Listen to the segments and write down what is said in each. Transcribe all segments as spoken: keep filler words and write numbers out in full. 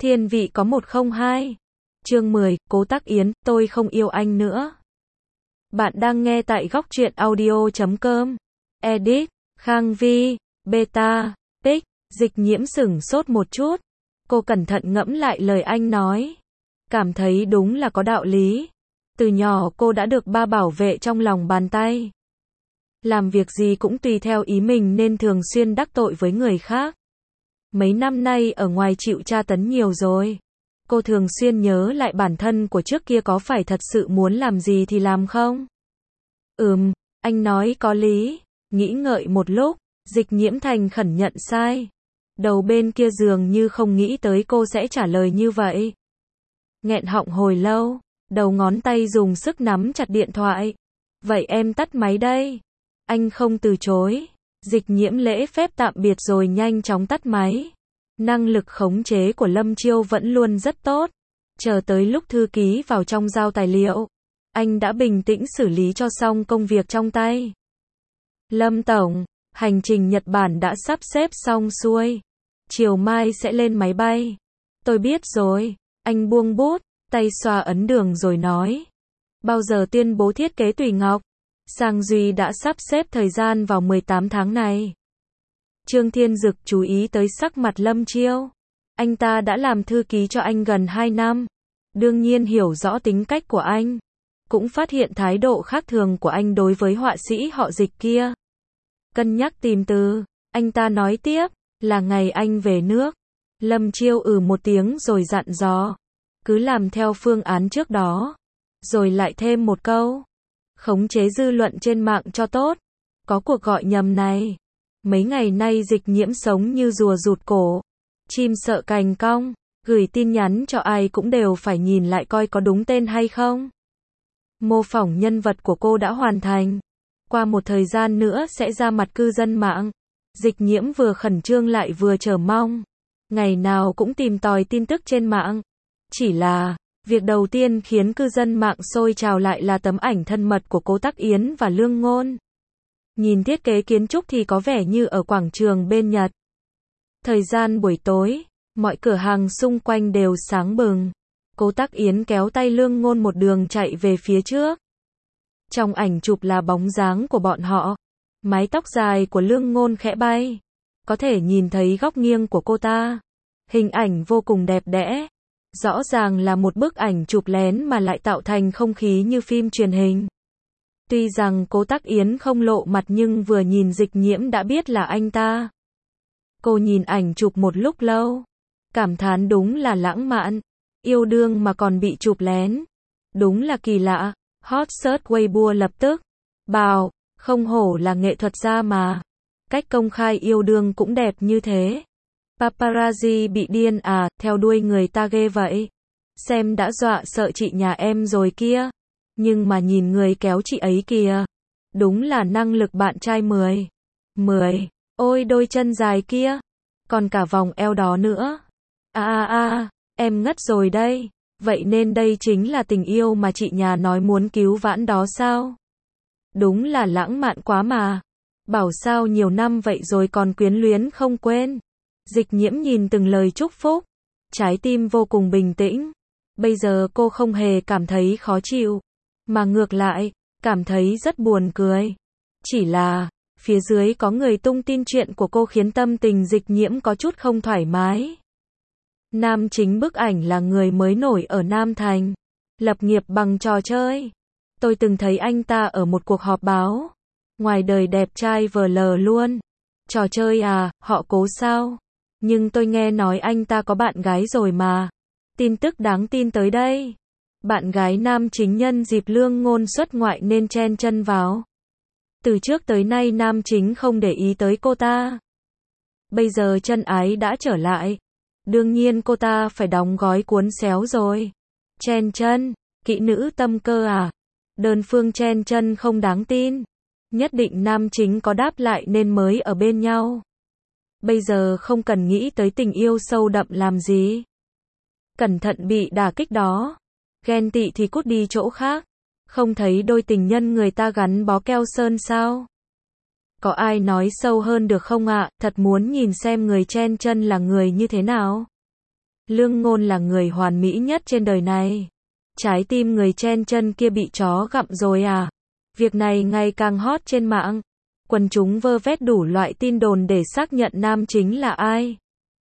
Thiên vị có một không hai. Chương mười, Cố Tắc Yến, tôi không yêu anh nữa. Bạn đang nghe tại góc truyện audio chấm com. Edit, Khang Vi, Beta, Pic, Dịch Nhiễm sửng sốt một chút. Cô cẩn thận ngẫm lại lời anh nói. Cảm thấy đúng là có đạo lý. Từ nhỏ cô đã được ba bảo vệ trong lòng bàn tay. Làm việc gì cũng tùy theo ý mình nên thường xuyên đắc tội với người khác. Mấy năm nay ở ngoài chịu tra tấn nhiều rồi. Cô thường xuyên nhớ lại bản thân của trước kia có phải thật sự muốn làm gì thì làm không? Ừm, anh nói có lý. Nghĩ ngợi một lúc, Dịch Nhiễm thành khẩn nhận sai. Đầu bên kia dường như không nghĩ tới cô sẽ trả lời như vậy. Nghẹn họng hồi lâu, đầu ngón tay dùng sức nắm chặt điện thoại. Vậy em tắt máy đây. Anh không từ chối. Dịch Nhiễm lễ phép tạm biệt rồi nhanh chóng tắt máy. Năng lực khống chế của Lâm Chiêu vẫn luôn rất tốt. Chờ tới lúc thư ký vào trong giao tài liệu, anh đã bình tĩnh xử lý cho xong công việc trong tay. Lâm Tổng, hành trình Nhật Bản đã sắp xếp xong xuôi. Chiều mai sẽ lên máy bay. Tôi biết rồi. Anh buông bút, tay xoa ấn đường rồi nói. Bao giờ tuyên bố thiết kế Tùy Ngọc? Sang Duy đã sắp xếp thời gian vào mười tám tháng này. Trương Thiên Dực chú ý tới sắc mặt Lâm Chiêu. Anh ta đã làm thư ký cho anh gần hai năm. Đương nhiên hiểu rõ tính cách của anh. Cũng phát hiện thái độ khác thường của anh đối với họa sĩ họ Dịch kia. Cân nhắc tìm từ, anh ta nói tiếp, là ngày anh về nước. Lâm Chiêu ừ một tiếng rồi dặn dò. Cứ làm theo phương án trước đó. Rồi lại thêm một câu. Khống chế dư luận trên mạng cho tốt. Có cuộc gọi nhầm này. Mấy ngày nay Dịch Nhiễm sống như rùa rụt cổ. Chim sợ cành cong. Gửi tin nhắn cho ai cũng đều phải nhìn lại coi có đúng tên hay không. Mô phỏng nhân vật của cô đã hoàn thành. Qua một thời gian nữa sẽ ra mặt cư dân mạng. Dịch Nhiễm vừa khẩn trương lại vừa chờ mong. Ngày nào cũng tìm tòi tin tức trên mạng. Chỉ là, việc đầu tiên khiến cư dân mạng sôi trào lại là tấm ảnh thân mật của Cố Tắc Yến và Lương Ngôn. Nhìn thiết kế kiến trúc thì có vẻ như ở quảng trường bên Nhật. Thời gian buổi tối, mọi cửa hàng xung quanh đều sáng bừng. Cố Tắc Yến kéo tay Lương Ngôn một đường chạy về phía trước. Trong ảnh chụp là bóng dáng của bọn họ. Mái tóc dài của Lương Ngôn khẽ bay. Có thể nhìn thấy góc nghiêng của cô ta. Hình ảnh vô cùng đẹp đẽ. Rõ ràng là một bức ảnh chụp lén mà lại tạo thành không khí như phim truyền hình. Tuy rằng Cố Tắc Yến không lộ mặt nhưng vừa nhìn Dịch Nhiễm đã biết là anh ta. Cô nhìn ảnh chụp một lúc lâu. Cảm thán đúng là lãng mạn. Yêu đương mà còn bị chụp lén. Đúng là kỳ lạ. Hot search Weibo lập tức. Bào, không hổ là nghệ thuật gia mà. Cách công khai yêu đương cũng đẹp như thế. Paparazzi bị điên à, theo đuôi người ta ghê vậy. Xem đã dọa sợ chị nhà em rồi kia. Nhưng mà nhìn người kéo chị ấy kìa. Đúng là năng lực bạn trai mười. mười. Ôi đôi chân dài kia. Còn cả vòng eo đó nữa. À à à, em ngất rồi đây. Vậy nên đây chính là tình yêu mà chị nhà nói muốn cứu vãn đó sao? Đúng là lãng mạn quá mà. Bảo sao nhiều năm vậy rồi còn quyến luyến không quên. Dịch Nhiễm nhìn từng lời chúc phúc. Trái tim vô cùng bình tĩnh. Bây giờ cô không hề cảm thấy khó chịu. Mà ngược lại, cảm thấy rất buồn cười. Chỉ là, phía dưới có người tung tin chuyện của cô khiến tâm tình Dịch Nhiễm có chút không thoải mái. Nam chính bức ảnh là người mới nổi ở Nam Thành. Lập nghiệp bằng trò chơi. Tôi từng thấy anh ta ở một cuộc họp báo. Ngoài đời đẹp trai vờ lờ luôn. Trò chơi à, họ Cố sao? Nhưng tôi nghe nói anh ta có bạn gái rồi mà. Tin tức đáng tin tới đây. Bạn gái nam chính nhân dịp Lương Ngôn xuất ngoại nên chen chân vào. Từ trước tới nay nam chính không để ý tới cô ta. Bây giờ chân ái đã trở lại. Đương nhiên cô ta phải đóng gói cuốn xéo rồi. Chen chân, kỹ nữ tâm cơ à? Đơn phương chen chân không đáng tin. Nhất định nam chính có đáp lại nên mới ở bên nhau. Bây giờ không cần nghĩ tới tình yêu sâu đậm làm gì. Cẩn thận bị đả kích đó. Ghen tị thì cút đi chỗ khác. Không thấy đôi tình nhân người ta gắn bó keo sơn sao? Có ai nói sâu hơn được không ạ? À? Thật muốn nhìn xem người chen chân là người như thế nào. Lương Ngôn là người hoàn mỹ nhất trên đời này. Trái tim người chen chân kia bị chó gặm rồi à? Việc này ngày càng hot trên mạng. Quần chúng vơ vét đủ loại tin đồn để xác nhận nam chính là ai.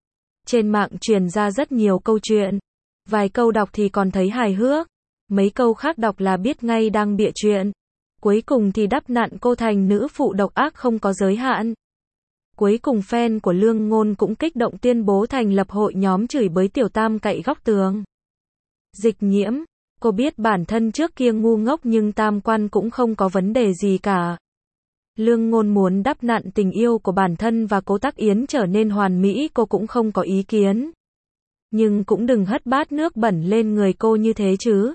Trên mạng truyền ra rất nhiều câu chuyện. Vài câu đọc thì còn thấy hài hước. Mấy câu khác đọc là biết ngay đang bịa chuyện. Cuối cùng thì đắp nặn cô thành nữ phụ độc ác không có giới hạn. Cuối cùng fan của Lương Ngôn cũng kích động tuyên bố thành lập hội nhóm chửi bới Tiểu Tam cậy góc tường. Dịch Nhiễm, cô biết bản thân trước kia ngu ngốc nhưng tam quan cũng không có vấn đề gì cả. Lương Ngôn muốn đắp nặn tình yêu của bản thân và Cố Tắc Yến trở nên hoàn mỹ, cô cũng không có ý kiến. Nhưng cũng đừng hất bát nước bẩn lên người cô như thế chứ.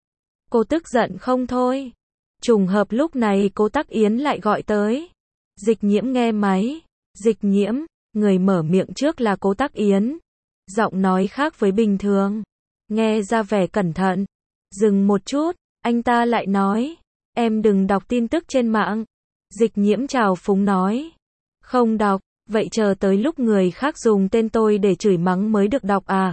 Cô tức giận không thôi. Trùng hợp lúc này Cố Tắc Yến lại gọi tới. Dịch Nhiễm nghe máy. Dịch Nhiễm, người mở miệng trước là Cố Tắc Yến. Giọng nói khác với bình thường. Nghe ra vẻ cẩn thận. Dừng một chút, anh ta lại nói. Em đừng đọc tin tức trên mạng. Dịch Nhiễm trào phúng nói. Không đọc, vậy chờ tới lúc người khác dùng tên tôi để chửi mắng mới được đọc à?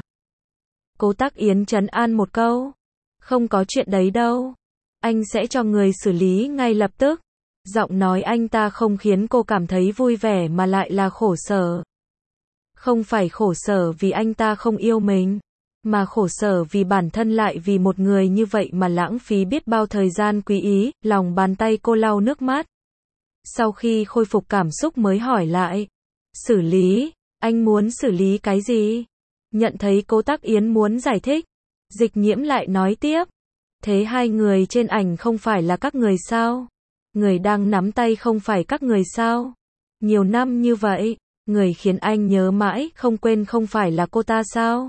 Cố Tắc Yến trấn an một câu. Không có chuyện đấy đâu. Anh sẽ cho người xử lý ngay lập tức. Giọng nói anh ta không khiến cô cảm thấy vui vẻ mà lại là khổ sở. Không phải khổ sở vì anh ta không yêu mình, mà khổ sở vì bản thân lại vì một người như vậy mà lãng phí biết bao thời gian quý ý. Lòng bàn tay cô lau nước mắt. Sau khi khôi phục cảm xúc mới hỏi lại. Xử lý, anh muốn xử lý cái gì? Nhận thấy Cố Tắc Yến muốn giải thích. Dịch Nhiễm lại nói tiếp. Thế hai người trên ảnh không phải là các người sao? Người đang nắm tay không phải các người sao? Nhiều năm như vậy, người khiến anh nhớ mãi không quên không phải là cô ta sao?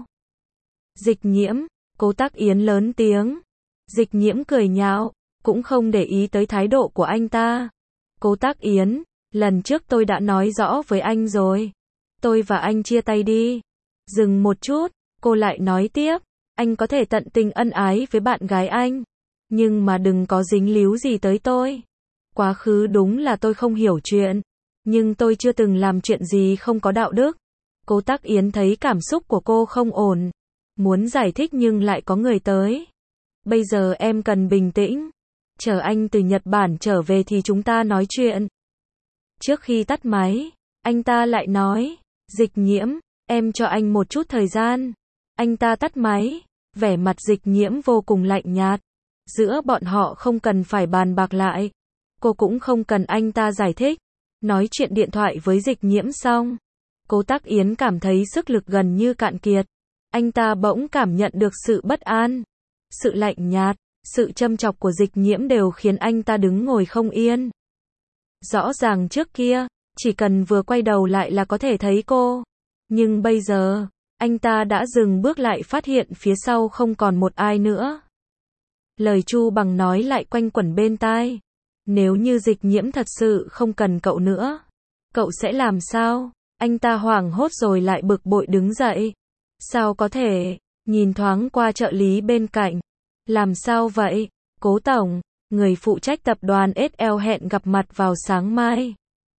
Dịch Nhiễm, Cố Tắc Yến lớn tiếng. Dịch Nhiễm cười nhạo, cũng không để ý tới thái độ của anh ta. Cố Tắc Yến, lần trước tôi đã nói rõ với anh rồi. Tôi và anh chia tay đi. Dừng một chút, cô lại nói tiếp. Anh có thể tận tình ân ái với bạn gái anh, nhưng mà đừng có dính líu gì tới tôi. Quá khứ đúng là tôi không hiểu chuyện, nhưng tôi chưa từng làm chuyện gì không có đạo đức. Cố Tắc Yến thấy cảm xúc của cô không ổn, muốn giải thích nhưng lại có người tới. Bây giờ em cần bình tĩnh. Chờ anh từ Nhật Bản trở về thì chúng ta nói chuyện. Trước khi tắt máy, anh ta lại nói. Dịch Nhiễm, em cho anh một chút thời gian. Anh ta tắt máy. Vẻ mặt Dịch Nhiễm vô cùng lạnh nhạt. Giữa bọn họ không cần phải bàn bạc lại. Cô cũng không cần anh ta giải thích. Nói chuyện điện thoại với Dịch Nhiễm xong, Cố Tắc Yến cảm thấy sức lực gần như cạn kiệt. Anh ta bỗng cảm nhận được sự bất an, sự lạnh nhạt, sự châm chọc của Dịch Nhiễm đều khiến anh ta đứng ngồi không yên. Rõ ràng trước kia, chỉ cần vừa quay đầu lại là có thể thấy cô. Nhưng bây giờ, anh ta đã dừng bước lại phát hiện phía sau không còn một ai nữa. Lời Chu Bằng nói lại quanh quẩn bên tai. Nếu như Dịch Nhiễm thật sự không cần cậu nữa, cậu sẽ làm sao? Anh ta hoảng hốt rồi lại bực bội đứng dậy. Sao có thể? Nhìn thoáng qua trợ lý bên cạnh. Làm sao vậy? Cố tổng, người phụ trách tập đoàn ét lờ hẹn gặp mặt vào sáng mai.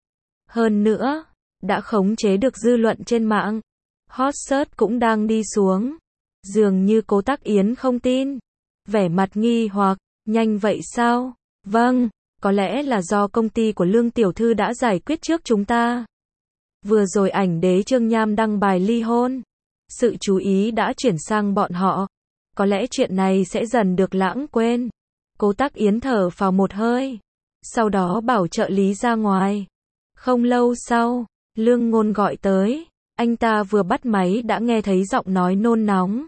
Hơn nữa, đã khống chế được dư luận trên mạng. Hot search cũng đang đi xuống. Dường như Cố Tắc Yến không tin. Vẻ mặt nghi hoặc, nhanh vậy sao? Vâng, có lẽ là do công ty của Lương Tiểu Thư đã giải quyết trước chúng ta. Vừa rồi ảnh đế Trương Nham đăng bài ly hôn. Sự chú ý đã chuyển sang bọn họ. Có lẽ chuyện này sẽ dần được lãng quên. Cố Tắc Yến thở phào một hơi. Sau đó bảo trợ lý ra ngoài. Không lâu sau, Lương Ngôn gọi tới. Anh ta vừa bắt máy đã nghe thấy giọng nói nôn nóng.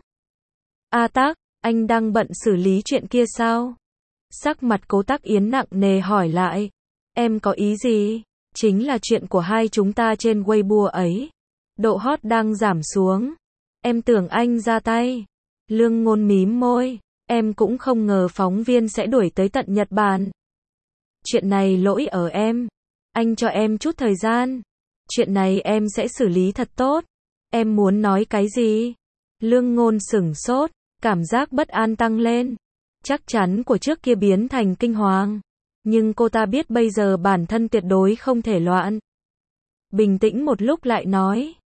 A Tắc, anh đang bận xử lý chuyện kia sao? Sắc mặt Cố Tắc Yến nặng nề hỏi lại. Em có ý gì? Chính là chuyện của hai chúng ta trên Weibo ấy. Độ hot đang giảm xuống. Em tưởng anh ra tay. Lương Ngôn mím môi. Em cũng không ngờ phóng viên sẽ đuổi tới tận Nhật Bản. Chuyện này lỗi ở em. Anh cho em chút thời gian. Chuyện này em sẽ xử lý thật tốt. Em muốn nói cái gì? Lương Ngôn sửng sốt, cảm giác bất an tăng lên. Chắc chắn của trước kia biến thành kinh hoàng. Nhưng cô ta biết bây giờ bản thân tuyệt đối không thể loạn. Bình tĩnh một lúc lại nói.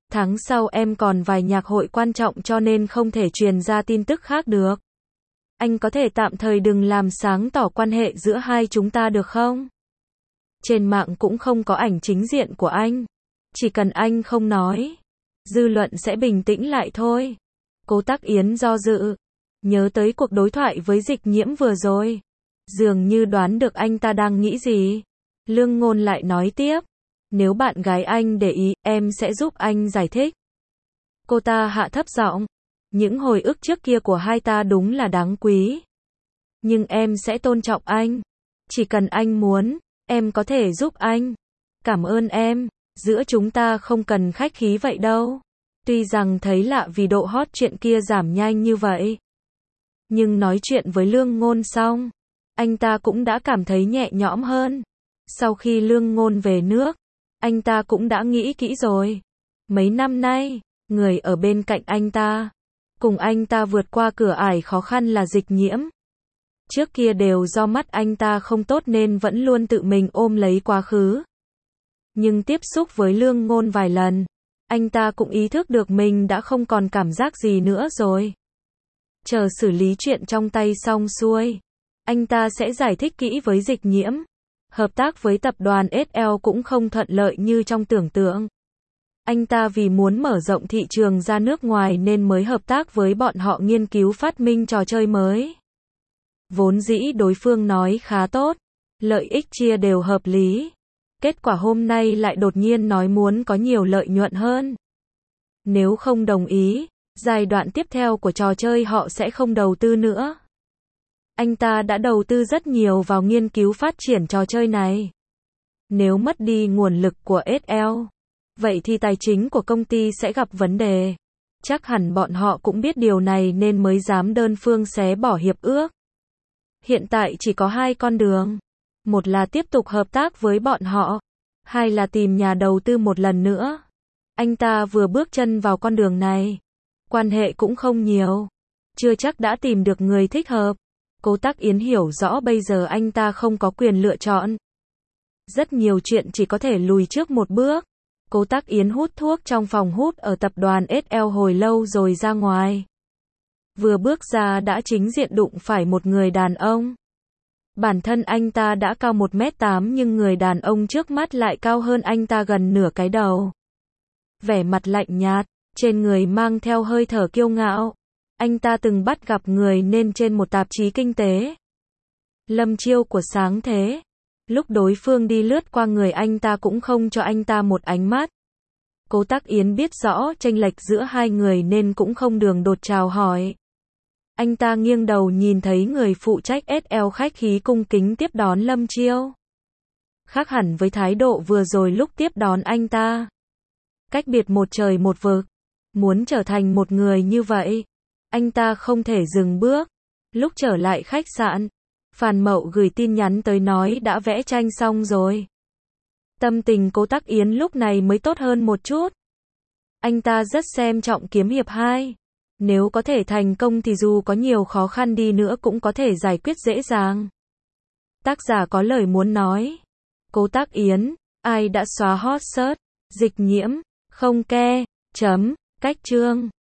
Tháng sau em còn vài nhạc hội quan trọng cho nên không thể truyền ra tin tức khác được. Anh có thể tạm thời đừng làm sáng tỏ quan hệ giữa hai chúng ta được không? Trên mạng cũng không có ảnh chính diện của anh. Chỉ cần anh không nói, dư luận sẽ bình tĩnh lại thôi. Cố Tắc Yến do dự, nhớ tới cuộc đối thoại với Dịch Nhiễm vừa rồi. Dường như đoán được anh ta đang nghĩ gì. Lương Ngôn lại nói tiếp, nếu bạn gái anh để ý, em sẽ giúp anh giải thích. Cô ta hạ thấp giọng, những hồi ức trước kia của hai ta đúng là đáng quý. Nhưng em sẽ tôn trọng anh. Chỉ cần anh muốn, em có thể giúp anh. Cảm ơn em, giữa chúng ta không cần khách khí vậy đâu. Tuy rằng thấy lạ vì độ hot chuyện kia giảm nhanh như vậy. Nhưng nói chuyện với Lương Ngôn xong, anh ta cũng đã cảm thấy nhẹ nhõm hơn. Sau khi Lương Ngôn về nước, anh ta cũng đã nghĩ kỹ rồi. Mấy năm nay, người ở bên cạnh anh ta, cùng anh ta vượt qua cửa ải khó khăn là Dịch Nhiễm. Trước kia đều do mắt anh ta không tốt nên vẫn luôn tự mình ôm lấy quá khứ. Nhưng tiếp xúc với Lương Ngôn vài lần, anh ta cũng ý thức được mình đã không còn cảm giác gì nữa rồi. Chờ xử lý chuyện trong tay xong xuôi, anh ta sẽ giải thích kỹ với Dịch Nhiễm. Hợp tác với tập đoàn ét lờ cũng không thuận lợi như trong tưởng tượng. Anh ta vì muốn mở rộng thị trường ra nước ngoài nên mới hợp tác với bọn họ nghiên cứu phát minh trò chơi mới. Vốn dĩ đối phương nói khá tốt, lợi ích chia đều hợp lý. Kết quả hôm nay lại đột nhiên nói muốn có nhiều lợi nhuận hơn. Nếu không đồng ý, giai đoạn tiếp theo của trò chơi họ sẽ không đầu tư nữa. Anh ta đã đầu tư rất nhiều vào nghiên cứu phát triển trò chơi này. Nếu mất đi nguồn lực của ét lờ, vậy thì tài chính của công ty sẽ gặp vấn đề. Chắc hẳn bọn họ cũng biết điều này nên mới dám đơn phương xé bỏ hiệp ước. Hiện tại chỉ có hai con đường. Một là tiếp tục hợp tác với bọn họ. Hai là tìm nhà đầu tư một lần nữa. Anh ta vừa bước chân vào con đường này. Quan hệ cũng không nhiều. Chưa chắc đã tìm được người thích hợp. Cố Tắc Yến hiểu rõ bây giờ anh ta không có quyền lựa chọn. Rất nhiều chuyện chỉ có thể lùi trước một bước. Cố Tắc Yến hút thuốc trong phòng hút ở tập đoàn ét lờ hồi lâu rồi ra ngoài. Vừa bước ra đã chính diện đụng phải một người đàn ông. Bản thân anh ta đã cao một mét tám nhưng người đàn ông trước mắt lại cao hơn anh ta gần nửa cái đầu. Vẻ mặt lạnh nhạt, trên người mang theo hơi thở kiêu ngạo. Anh ta từng bắt gặp người nên trên một tạp chí kinh tế. Lâm Chiêu của Sáng Thế. Lúc đối phương đi lướt qua người anh ta cũng không cho anh ta một ánh mắt. Cố Tắc Yến biết rõ chênh lệch giữa hai người nên cũng không đường đột chào hỏi. Anh ta nghiêng đầu nhìn thấy người phụ trách ét lờ khách khí cung kính tiếp đón Lâm Chiêu. Khác hẳn với thái độ vừa rồi lúc tiếp đón anh ta. Cách biệt một trời một vực. Muốn trở thành một người như vậy, anh ta không thể dừng bước. Lúc trở lại khách sạn, Phan Mậu gửi tin nhắn tới nói đã vẽ tranh xong rồi. Tâm tình Cố Tắc Yến lúc này mới tốt hơn một chút. Anh ta rất xem trọng kiếm hiệp hai. Nếu có thể thành công thì dù có nhiều khó khăn đi nữa cũng có thể giải quyết dễ dàng. Tác giả có lời muốn nói. Cố Tắc Yến, ai đã xóa hot search? Dịch Nhiễm, không ke, chấm, cách chương.